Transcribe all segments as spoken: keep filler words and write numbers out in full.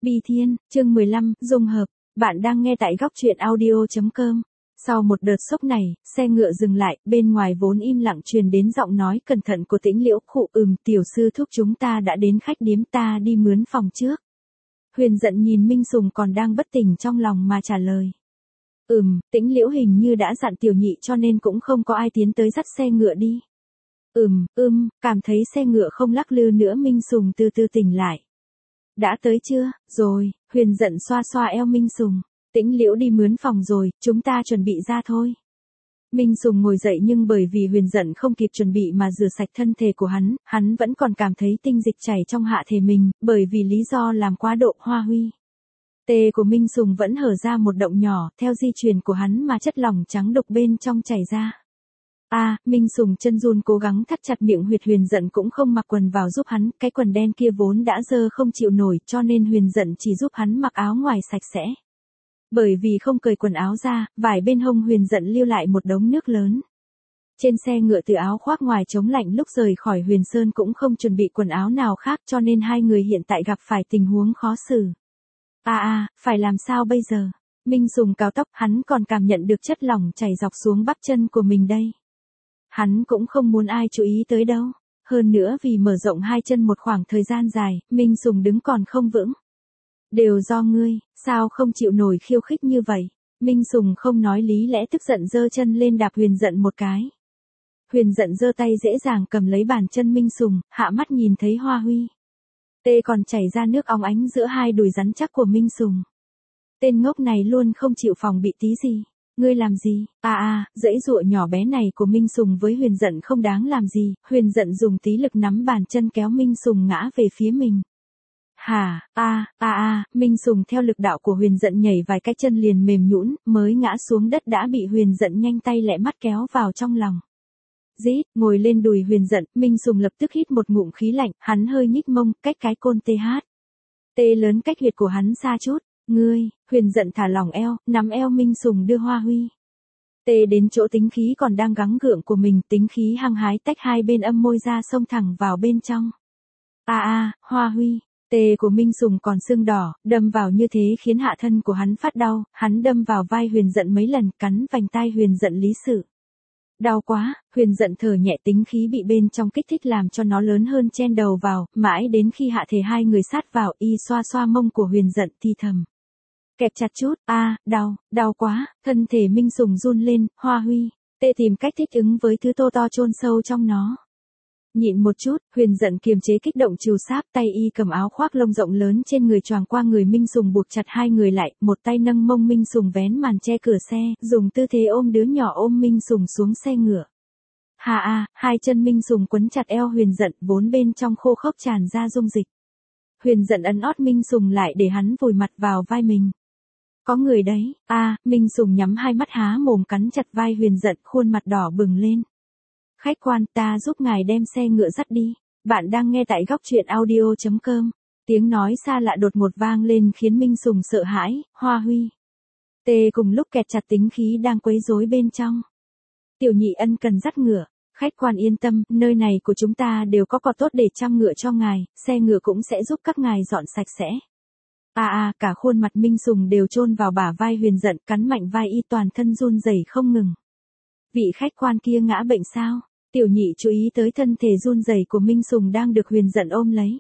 Bi Thiên, chương mười lăm, dung hợp, bạn đang nghe tại góc truyện audio chấm com. Sau một đợt sốc này, xe ngựa dừng lại, bên ngoài vốn im lặng truyền đến giọng nói cẩn thận của Tĩnh Liễu. Khụ, ừm, tiểu sư thúc chúng ta đã đến khách điếm, ta đi mướn phòng trước. Huyền giận nhìn Minh Sùng còn đang bất tỉnh trong lòng mà trả lời. Ừm, Tĩnh Liễu hình như đã dặn tiểu nhị cho nên cũng không có ai tiến tới dắt xe ngựa đi. Ừm, ưm, cảm thấy xe ngựa không lắc lư nữa, Minh Sùng từ từ tỉnh lại. Đã tới chưa? Rồi, Huyền giận xoa xoa eo Minh Sùng. Tĩnh Liễu đi mướn phòng rồi, chúng ta chuẩn bị ra thôi. Minh Sùng ngồi dậy nhưng bởi vì Huyền giận không kịp chuẩn bị mà rửa sạch thân thể của hắn, hắn vẫn còn cảm thấy tinh dịch chảy trong hạ thể mình, bởi vì lý do làm quá độ. Hoa Huy. Tê của Minh Sùng vẫn hở ra một động nhỏ, theo di truyền của hắn mà chất lỏng trắng đục bên trong chảy ra. A, à, Minh Sùng chân run cố gắng thắt chặt miệng huyệt. Huyền giận cũng không mặc quần vào giúp hắn, cái quần đen kia vốn đã dơ không chịu nổi, cho nên Huyền giận chỉ giúp hắn mặc áo ngoài sạch sẽ. Bởi vì không cởi quần áo ra, vải bên hông Huyền giận lưu lại một đống nước lớn. Trên xe ngựa từ áo khoác ngoài chống lạnh lúc rời khỏi Huyền Sơn cũng không chuẩn bị quần áo nào khác, cho nên hai người hiện tại gặp phải tình huống khó xử. A à, a, à, phải làm sao bây giờ? Minh Sùng cào tóc, hắn còn cảm nhận được chất lỏng chảy dọc xuống bắp chân của mình đây. Hắn cũng không muốn ai chú ý tới đâu. Hơn nữa vì mở rộng hai chân một khoảng thời gian dài, Minh Sùng đứng còn không vững. Đều do ngươi, sao không chịu nổi khiêu khích như vậy? Minh Sùng không nói lý lẽ, tức giận giơ chân lên đạp Huyền giận một cái. Huyền giận giơ tay dễ dàng cầm lấy bàn chân Minh Sùng, hạ mắt nhìn thấy Hoa Huy. Tê còn chảy ra nước óng ánh giữa hai đùi rắn chắc của Minh Sùng. Tên ngốc này luôn không chịu phòng bị tí gì. Ngươi làm gì? À à, dãy dụa nhỏ bé này của Minh Sùng với Huyền giận không đáng làm gì. Huyền giận dùng tí lực nắm bàn chân kéo Minh Sùng ngã về phía mình. Hả? A, a a, Minh Sùng theo lực đạo của Huyền giận nhảy vài cái chân liền mềm nhũn, mới ngã xuống đất đã bị Huyền giận nhanh tay lẹ mắt kéo vào trong lòng. Rít, ngồi lên đùi Huyền giận, Minh Sùng lập tức hít một ngụm khí lạnh, hắn hơi nhích mông, cách cái côn tê hát. Tê lớn cách huyệt của hắn xa chút. Ngươi, Huyền giận thả lỏng eo, nắm eo Minh Sùng đưa Hoa Huy. Tê đến chỗ tính khí còn đang gắng gượng của mình, tính khí hăng hái tách hai bên âm môi ra xông thẳng vào bên trong. A a, Hoa Huy. Tê của Minh Sùng còn sưng đỏ, đâm vào như thế khiến hạ thân của hắn phát đau, hắn đâm vào vai Huyền giận mấy lần, cắn vành tai Huyền giận lý sự. Đau quá, Huyền giận thở nhẹ, tính khí bị bên trong kích thích làm cho nó lớn hơn, chen đầu vào, mãi đến khi hạ thể hai người sát vào, y xoa xoa mông của Huyền giận thì thầm. Kẹp chặt chút, a, à, đau, đau quá, thân thể Minh Sùng run lên. Hoa Huy. Tê tìm cách thích ứng với thứ tô to chôn sâu trong nó. Nhịn một chút, Huyền giận kiềm chế kích động trìu sáp, tay y cầm áo khoác lông rộng lớn trên người choàng qua người Minh Sùng buộc chặt hai người lại, một tay nâng mông Minh Sùng vén màn che cửa xe, dùng tư thế ôm đứa nhỏ ôm Minh Sùng xuống xe ngựa. Hà a, hai chân Minh Sùng quấn chặt eo Huyền giận, vốn bên trong khô khốc tràn ra dung dịch. Huyền giận ấn ót Minh Sùng lại để hắn vùi mặt vào vai mình. Có người đấy. A, à, Minh Sùng nhắm hai mắt há mồm cắn chặt vai Huyền giận, khuôn mặt đỏ bừng lên. Khách quan, ta giúp ngài đem xe ngựa dắt đi. Bạn đang nghe tại góc truyện audio chấm com. Tiếng nói xa lạ đột ngột vang lên khiến Minh Sùng sợ hãi. Hoa Huy. Tê cùng lúc kẹt chặt tính khí đang quấy rối bên trong. Tiểu nhị ân cần dắt ngựa. Khách quan yên tâm, nơi này của chúng ta đều có cỏ tốt để chăm ngựa cho ngài, xe ngựa cũng sẽ giúp các ngài dọn sạch sẽ. A à, a, à, cả khuôn mặt Minh Sùng đều chôn vào bả vai Huyền giận, cắn mạnh vai y, toàn thân run rẩy không ngừng. Vị khách quan kia ngã bệnh sao? Tiểu nhị chú ý tới thân thể run rẩy của Minh Sùng đang được Huyền giận ôm lấy.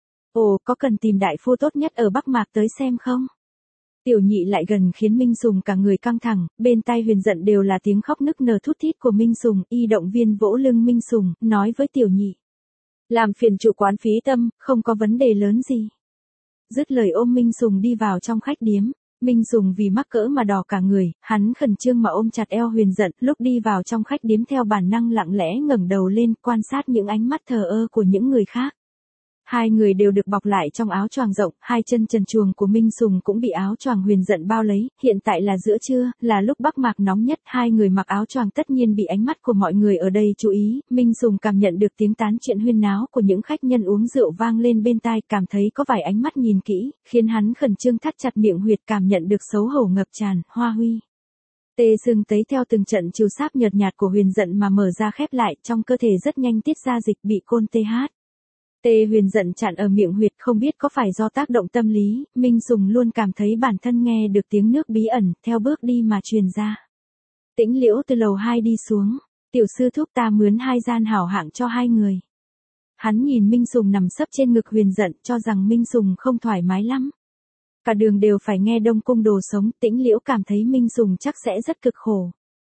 Ồ, có cần tìm đại phu tốt nhất ở Bắc Mạc tới xem không? Tiểu nhị lại gần khiến Minh Sùng cả người căng thẳng, bên tai Huyền giận đều là tiếng khóc nức nở thút thít của Minh Sùng, y động viên vỗ lưng Minh Sùng, nói với tiểu nhị. Làm phiền chủ quán phí tâm, không có vấn đề lớn gì. Dứt lời ôm Minh Sùng đi vào trong khách điếm. Minh Sùng vì mắc cỡ mà đỏ cả người, hắn khẩn trương mà ôm chặt eo Huyền giận, lúc đi vào trong khách điếm theo bản năng lặng lẽ ngẩng đầu lên, quan sát những ánh mắt thờ ơ của những người khác. Hai người đều được bọc lại trong áo choàng rộng, hai chân trần truồng của Minh Sùng cũng bị áo choàng Huyền giận bao lấy, hiện tại là giữa trưa, là lúc Bắc Mạc nóng nhất, hai người mặc áo choàng tất nhiên bị ánh mắt của mọi người ở đây chú ý. Minh Sùng cảm nhận được tiếng tán chuyện huyên náo của những khách nhân uống rượu vang lên bên tai, cảm thấy có vài ánh mắt nhìn kỹ, khiến hắn khẩn trương thắt chặt miệng huyệt, cảm nhận được xấu hổ ngập tràn. Hoa Huy. Tê sưng tấy theo từng trận chiều sáp nhợt nhạt của Huyền giận mà mở ra khép lại, trong cơ thể rất nhanh tiết ra dịch, bị côn tê hát. Tê Huyền giận chặn ở miệng huyệt, không biết có phải do tác động tâm lý, Minh Sùng luôn cảm thấy bản thân nghe được tiếng nước bí ẩn, theo bước đi mà truyền ra. Tĩnh Liễu từ lầu hai đi xuống, tiểu sư thúc ta mướn hai gian hảo hạng cho hai người. Hắn nhìn Minh Sùng nằm sấp trên ngực Huyền giận, cho rằng Minh Sùng không thoải mái lắm. Cả đường đều phải nghe Đông Cung đồ sống, Tĩnh Liễu cảm thấy Minh Sùng chắc sẽ rất cực khổ.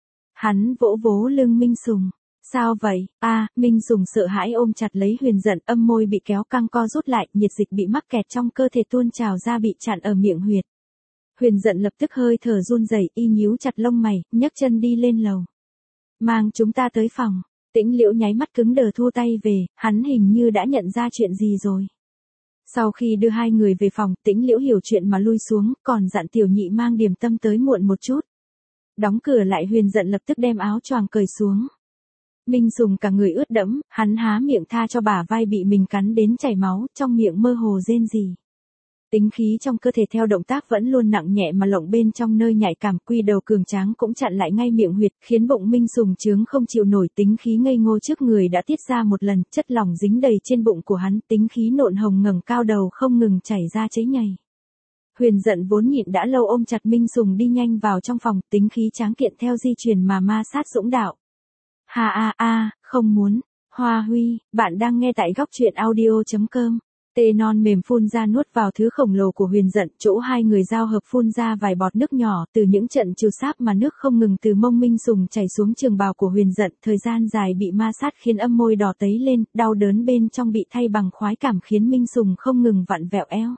Hắn vỗ vỗ lưng Minh Sùng. Sao vậy? A, à, Minh Sùng sợ hãi ôm chặt lấy Huyền giận, âm môi bị kéo căng co rút lại, nhiệt dịch bị mắc kẹt trong cơ thể tuôn trào ra bị chặn ở miệng huyệt. Huyền giận lập tức hơi thở run rẩy, y nhíu chặt lông mày, nhấc chân đi lên lầu. Mang chúng ta tới phòng. Tĩnh Liễu nháy mắt cứng đờ thu tay về, hắn hình như đã nhận ra chuyện gì rồi. Sau khi đưa hai người về phòng, Tĩnh Liễu hiểu chuyện mà lui xuống, còn dặn tiểu nhị mang điểm tâm tới muộn một chút. Đóng cửa lại, Huyền giận lập tức đem áo choàng cởi xuống. Minh Sùng cả người ướt đẫm, hắn há miệng tha cho bả vai bị mình cắn đến chảy máu, trong miệng mơ hồ rên rỉ. Tính khí trong cơ thể theo động tác vẫn luôn nặng nhẹ mà lộng bên trong nơi nhạy cảm, quy đầu cường tráng cũng chặn lại ngay miệng huyệt, khiến bụng Minh Sùng trướng không chịu nổi. Tính khí ngây ngô trước người đã tiết ra một lần, chất lỏng dính đầy trên bụng của hắn, tính khí nộn hồng ngẩng cao đầu không ngừng chảy ra cháy nhầy. Huyền giận vốn nhịn đã lâu ôm chặt Minh Sùng đi nhanh vào trong phòng, tính khí tráng kiện theo di truyền mà ma sát dũng đạo. Ha a a, không muốn. Hoa Huy, bạn đang nghe tại góc truyện audio chấm com. Tê non mềm phun ra nuốt vào thứ khổng lồ của Huyền giận, chỗ hai người giao hợp phun ra vài bọt nước nhỏ, từ những trận chiều sáp mà nước không ngừng từ mông Minh Sùng chảy xuống trường bào của Huyền giận, thời gian dài bị ma sát khiến âm môi đỏ tấy lên, đau đớn bên trong bị thay bằng khoái cảm khiến Minh Sùng không ngừng vặn vẹo eo.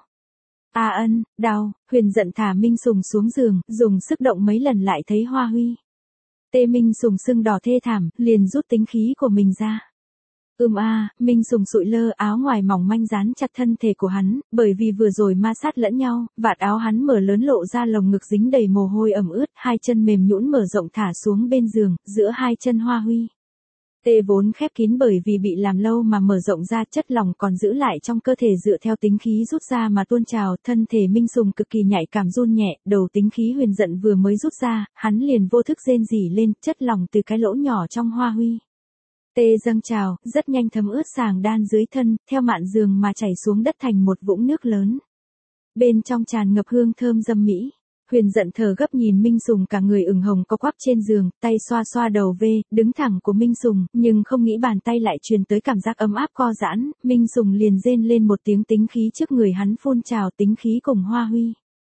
A ân, đau, Huyền giận thả Minh Sùng xuống giường, dùng sức động mấy lần lại thấy Hoa Huy. Tê Minh Sùng sưng đỏ thê thảm, liền rút tính khí của mình ra. Ưm a, à, Minh Sùng sụi lơ, áo ngoài mỏng manh dán chặt thân thể của hắn, bởi vì vừa rồi ma sát lẫn nhau, vạt áo hắn mở lớn lộ ra lồng ngực dính đầy mồ hôi ẩm ướt, hai chân mềm nhũn mở rộng thả xuống bên giường, giữa hai chân Hoa Huy. Tê vốn khép kín bởi vì bị làm lâu mà mở rộng ra, chất lỏng còn giữ lại trong cơ thể dựa theo tính khí rút ra mà tuôn trào, thân thể Minh Sùng cực kỳ nhạy cảm run nhẹ, đầu tính khí Huyền giận vừa mới rút ra, hắn liền vô thức rên rỉ lên, chất lỏng từ cái lỗ nhỏ trong Hoa Huy. Tê dâng trào, rất nhanh thấm ướt sàng đan dưới thân, theo mạn giường mà chảy xuống đất thành một vũng nước lớn. Bên trong tràn ngập hương thơm dâm mỹ. Huyền giận thở gấp nhìn Minh Sùng cả người ửng hồng co quắp trên giường, tay xoa xoa đầu vê, đứng thẳng của Minh Sùng, nhưng không nghĩ bàn tay lại truyền tới cảm giác ấm áp co giãn, Minh Sùng liền rên lên một tiếng, tính khí trước người hắn phun trào, tính khí cùng Hoa Huy.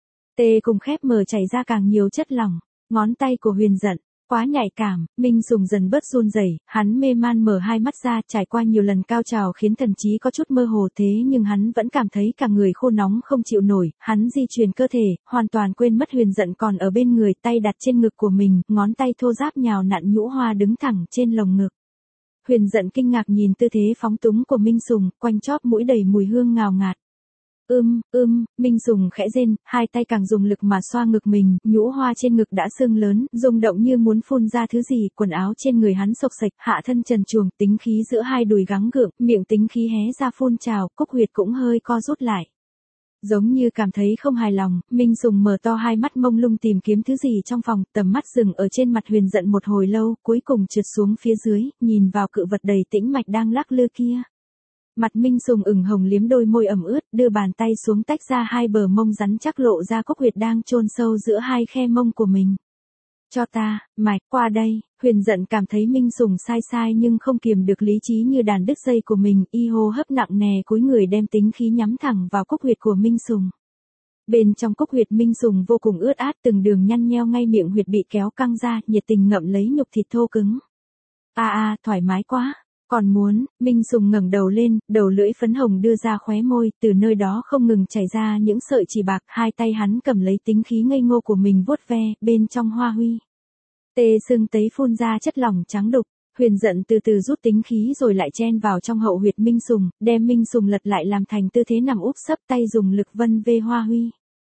Tê cùng khép mở chảy ra càng nhiều chất lỏng, ngón tay của Huyền giận quá nhạy cảm, Minh Sùng dần bớt run rẩy, hắn mê man mở hai mắt ra, trải qua nhiều lần cao trào khiến thần trí có chút mơ hồ, thế nhưng hắn vẫn cảm thấy cả người khô nóng không chịu nổi, hắn di chuyển cơ thể, hoàn toàn quên mất Huyền giận còn ở bên người, tay đặt trên ngực của mình, ngón tay thô ráp nhào nặn nhũ hoa đứng thẳng trên lồng ngực. Huyền giận kinh ngạc nhìn tư thế phóng túng của Minh Sùng, quanh chóp mũi đầy mùi hương ngào ngạt. Ưm, ưm, Minh Sùng khẽ rên, hai tay càng dùng lực mà xoa ngực mình, nhũ hoa trên ngực đã sưng lớn, rung động như muốn phun ra thứ gì, quần áo trên người hắn xộc xệch, hạ thân trần truồng, tính khí giữa hai đùi gắng gượng, miệng tính khí hé ra phun trào, cúc huyệt cũng hơi co rút lại. Giống như cảm thấy không hài lòng, Minh Sùng mở to hai mắt mông lung tìm kiếm thứ gì trong phòng, tầm mắt dừng ở trên mặt Huyền giận một hồi lâu, cuối cùng trượt xuống phía dưới, nhìn vào cự vật đầy tĩnh mạch đang lắc lư kia. Mặt Minh Sùng ửng hồng liếm đôi môi ẩm ướt, đưa bàn tay xuống tách ra hai bờ mông rắn chắc lộ ra cúc huyệt đang chôn sâu giữa hai khe mông của mình. Cho ta, mạch, qua đây, Huyền giận cảm thấy Minh Sùng sai sai nhưng không kiềm được lý trí như đàn đứt dây của mình, y hô hấp nặng nề cúi người đem tính khí nhắm thẳng vào cúc huyệt của Minh Sùng. Bên trong cúc huyệt Minh Sùng vô cùng ướt át, từng đường nhăn nheo ngay miệng huyệt bị kéo căng ra, nhiệt tình ngậm lấy nhục thịt thô cứng. A a, thoải mái quá. Còn muốn, Minh Sùng ngẩng đầu lên, đầu lưỡi phấn hồng đưa ra khóe môi, từ nơi đó không ngừng chảy ra những sợi chỉ bạc, hai tay hắn cầm lấy tính khí ngây ngô của mình vuốt ve, bên trong Hoa Huy. Tê sưng tấy phun ra chất lỏng trắng đục, Huyền giận từ từ rút tính khí rồi lại chen vào trong hậu huyệt Minh Sùng, đem Minh Sùng lật lại làm thành tư thế nằm úp sấp, tay dùng lực vân ve Hoa Huy.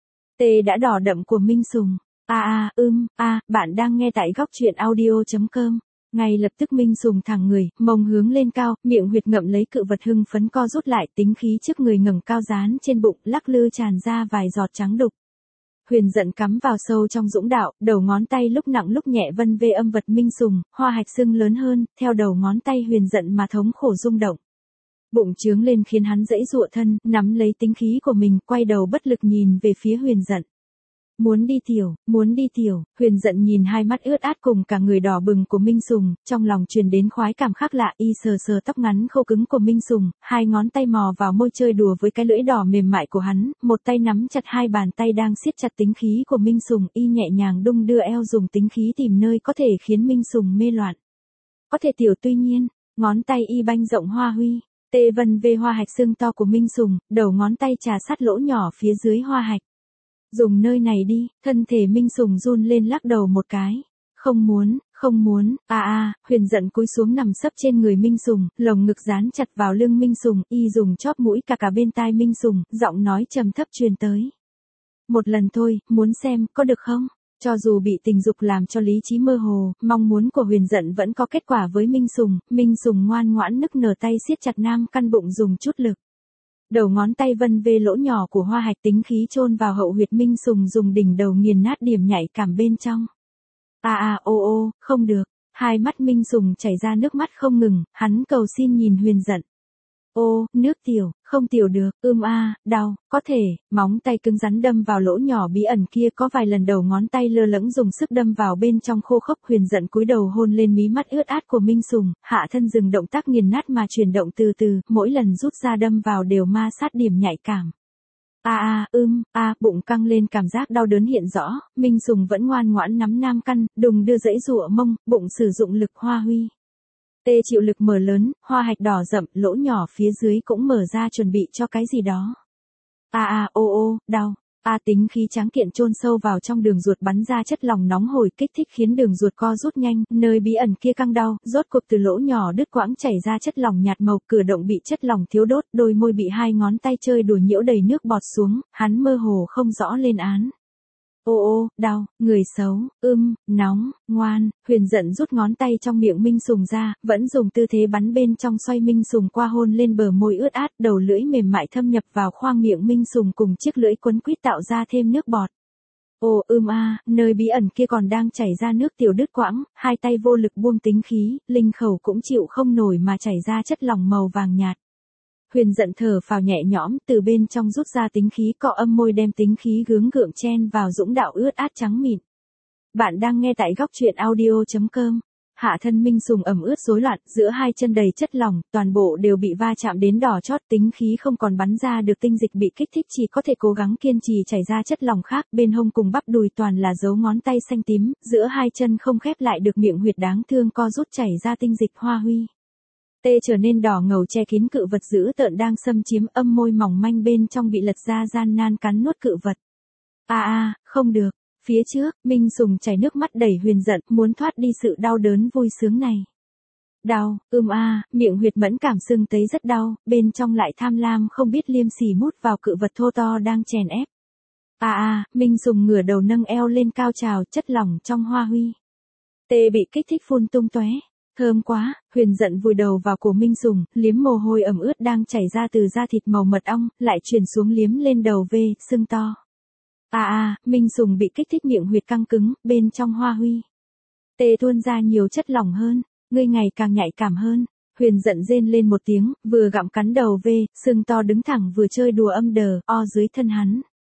Tê đã đỏ đậm của Minh Sùng. A a, ưm, a, bạn đang nghe tại góc truyện audio chấm com. Ngay lập tức Minh Sùng thẳng người, mông hướng lên cao, miệng huyệt ngậm lấy cự vật hưng phấn co rút lại, tính khí trước người ngẩng cao dán trên bụng, lắc lư tràn ra vài giọt trắng đục. Huyền giận cắm vào sâu trong dũng đạo, đầu ngón tay lúc nặng lúc nhẹ vân về âm vật Minh Sùng, hoa hạch sưng lớn hơn, theo đầu ngón tay Huyền giận mà thống khổ rung động. Bụng trướng lên khiến hắn giãy giụa thân, nắm lấy tính khí của mình, quay đầu bất lực nhìn về phía Huyền Dận. Muốn đi tiểu, muốn đi tiểu, Huyền Dận nhìn hai mắt ướt át cùng cả người đỏ bừng của Minh Sùng, trong lòng truyền đến khoái cảm khác lạ, y sờ sờ tóc ngắn khô cứng của Minh Sùng, hai ngón tay mò vào môi chơi đùa với cái lưỡi đỏ mềm mại của hắn, một tay nắm chặt hai bàn tay đang siết chặt tính khí của Minh Sùng, y nhẹ nhàng đung đưa eo dùng tính khí tìm nơi có thể khiến Minh Sùng mê loạn. Có thể tiểu tuy nhiên, ngón tay y banh rộng hoa huy, tê vân về hoa hạch xương to của Minh Sùng, đầu ngón tay trà sát lỗ nhỏ phía dưới hoa hạch. Dùng nơi này đi, thân thể Minh Sùng run lên lắc đầu một cái. Không muốn, không muốn, a a, Huyền Dận cúi xuống nằm sấp trên người Minh Sùng, lồng ngực dán chặt vào lưng Minh Sùng, y dùng chóp mũi cà cà bên tai Minh Sùng, giọng nói trầm thấp truyền tới. Một lần thôi, muốn xem, có được không? Cho dù bị tình dục làm cho lý trí mơ hồ, mong muốn của Huyền Dận vẫn có kết quả với Minh Sùng, Minh Sùng ngoan ngoãn nức nở tay siết chặt nam căn bụng dùng chút lực. Đầu ngón tay vân về lỗ nhỏ của hoa hạch tính khí chôn vào hậu huyệt Minh Sùng dùng đỉnh đầu nghiền nát điểm nhạy cảm bên trong. A a ô ô, không được, hai mắt Minh Sùng chảy ra nước mắt không ngừng, hắn cầu xin nhìn Huyền Dận. Ô, nước tiểu, không tiểu được, ưm a, đau, có thể, móng tay cứng rắn đâm vào lỗ nhỏ bí ẩn kia có vài lần đầu ngón tay lơ lửng dùng sức đâm vào bên trong khô khốc. Huyền Dận cúi đầu hôn lên mí mắt ướt át của Minh Sùng, hạ thân dừng động tác nghiền nát mà chuyển động từ từ, mỗi lần rút ra đâm vào đều ma sát điểm nhạy cảm. A a, ưm, a, bụng căng lên cảm giác đau đớn hiện rõ, Minh Sùng vẫn ngoan ngoãn nắm nam căn, đùng đưa giãy giụa mông, bụng sử dụng lực hoa huy. Tê chịu lực mở lớn, hoa hạch đỏ rậm, lỗ nhỏ phía dưới cũng mở ra chuẩn bị cho cái gì đó. A a ô ô, đau. A tính khí tráng kiện chôn sâu vào trong đường ruột bắn ra chất lỏng nóng hổi kích thích khiến đường ruột co rút nhanh, nơi bí ẩn kia căng đau, rốt cuộc từ lỗ nhỏ đứt quãng chảy ra chất lỏng nhạt màu, cửa động bị chất lỏng thiếu đốt, đôi môi bị hai ngón tay chơi đùa nhiễu đầy nước bọt xuống, hắn mơ hồ không rõ lên án. Ô ô, đau, người xấu, ưm, nóng, ngoan, Huyền Dận rút ngón tay trong miệng Minh Sùng ra, vẫn dùng tư thế bắn bên trong xoay Minh Sùng qua hôn lên bờ môi ướt át, đầu lưỡi mềm mại thâm nhập vào khoang miệng Minh Sùng cùng chiếc lưỡi quấn quýt tạo ra thêm nước bọt. Ô ưm a, nơi bí ẩn kia còn đang chảy ra nước tiểu đứt quãng, hai tay vô lực buông tính khí, linh khẩu cũng chịu không nổi mà chảy ra chất lỏng màu vàng nhạt. Huyền Dận thở phào nhẹ nhõm, từ bên trong rút ra tính khí cọ âm môi đem tính khí gướng gượng chen vào dũng đạo ướt át trắng mịn. Bạn đang nghe tại góc truyện audio chấm com. Hạ thân Minh Sùng ẩm ướt rối loạn, giữa hai chân đầy chất lỏng, toàn bộ đều bị va chạm đến đỏ chót, tính khí không còn bắn ra được, tinh dịch bị kích thích chỉ có thể cố gắng kiên trì chảy ra chất lỏng khác, bên hông cùng bắp đùi toàn là dấu ngón tay xanh tím, giữa hai chân không khép lại được miệng huyệt đáng thương co rút chảy ra tinh dịch hoa huy. Tê trở nên đỏ ngầu che kín cự vật dữ tợn đang xâm chiếm, âm môi mỏng manh bên trong bị lật ra gian nan cắn nuốt cự vật. A a, không được, phía trước, Minh Sùng chảy nước mắt đẩy Huyền Dận, muốn thoát đi sự đau đớn vui sướng này. Đau, ưm a, miệng huyệt mẫn cảm sưng tấy rất đau, bên trong lại tham lam không biết liêm sỉ mút vào cự vật thô to đang chèn ép. A a, Minh Sùng ngửa đầu nâng eo lên cao trào, chất lỏng trong hoa huy. Tê bị kích thích phun tung tóe. Thơm quá, Huyền Dận vùi đầu vào cổ Minh Sùng, liếm mồ hôi ẩm ướt đang chảy ra từ da thịt màu mật ong, lại chuyển xuống liếm lên đầu vê, sưng to. A a, Minh Sùng bị kích thích miệng huyệt căng cứng, bên trong hoa huy. Tê tuôn ra nhiều chất lỏng hơn, ngươi ngày càng nhạy cảm hơn. Huyền Dận rên lên một tiếng, vừa gặm cắn đầu vê, sưng to đứng thẳng vừa chơi đùa âm đờ, o dưới thân hắn.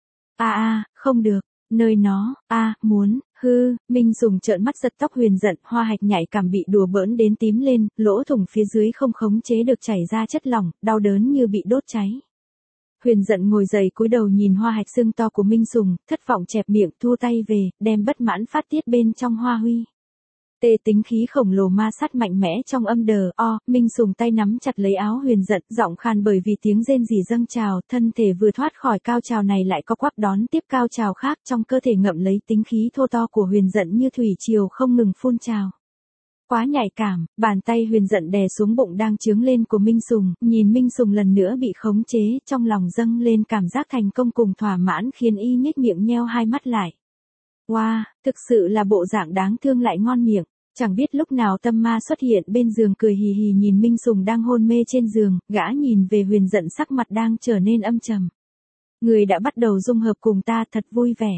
A a, không được, nơi nó, a, muốn. Hư, Minh Sùng trợn mắt giật tóc Huyền Dận, hoa hạch nhạy cảm bị đùa bỡn đến tím lên, lỗ thủng phía dưới không khống chế được chảy ra chất lỏng, đau đớn như bị đốt cháy. Huyền Dận ngồi dậy cúi đầu nhìn hoa hạch xương to của Minh Sùng, thất vọng chẹp miệng thu tay về, đem bất mãn phát tiết bên trong hoa huy. Tê tính khí khổng lồ ma sát mạnh mẽ trong âm đờ, o, Minh Sùng tay nắm chặt lấy áo Huyền Dận, giọng khan bởi vì tiếng rên rỉ dâng trào, thân thể vừa thoát khỏi cao trào này lại có quắp đón tiếp cao trào khác, trong cơ thể ngậm lấy tính khí thô to của Huyền Dận như thủy triều không ngừng phun trào. Quá nhạy cảm, bàn tay Huyền Dận đè xuống bụng đang trướng lên của Minh Sùng, nhìn Minh Sùng lần nữa bị khống chế, trong lòng dâng lên cảm giác thành công cùng thỏa mãn khiến y nhếch miệng nheo hai mắt lại. Wow, thực sự là bộ dạng đáng thương lại ngon miệng. Chẳng biết lúc nào tâm ma xuất hiện bên giường cười hì hì nhìn Minh Sùng đang hôn mê trên giường, gã nhìn về Huyền Dận sắc mặt đang trở nên âm trầm. Người đã bắt đầu dung hợp cùng ta thật vui vẻ.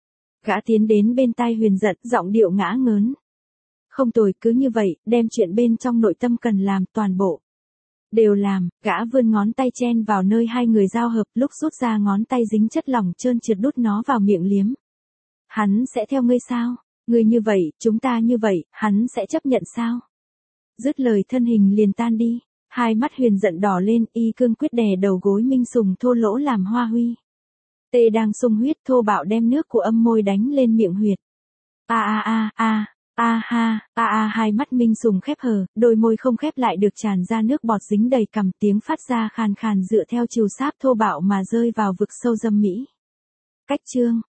Gã tiến đến bên tai Huyền Dận, giọng điệu ngã ngớn. Không tồi, cứ như vậy, đem chuyện bên trong nội tâm cần làm toàn bộ. Đều làm, gã vươn ngón tay chen vào nơi hai người giao hợp, lúc rút ra ngón tay dính chất lỏng trơn trượt đút nó vào miệng liếm. Hắn sẽ theo ngươi sao? Ngươi như vậy, chúng ta như vậy, hắn sẽ chấp nhận sao? Dứt lời thân hình liền tan đi, hai mắt Huyền giận đỏ lên, y cương quyết đè đầu gối Minh Sùng thô lỗ làm hoa huy. Tê đang sung huyết thô bạo đem nước của âm môi đánh lên miệng huyệt. A a a a, a ha, a a hai mắt Minh Sùng khép hờ, đôi môi không khép lại được tràn ra nước bọt dính đầy cằm, tiếng phát ra khàn khàn dựa theo chiều sáp thô bạo mà rơi vào vực sâu dâm mỹ. Cách chương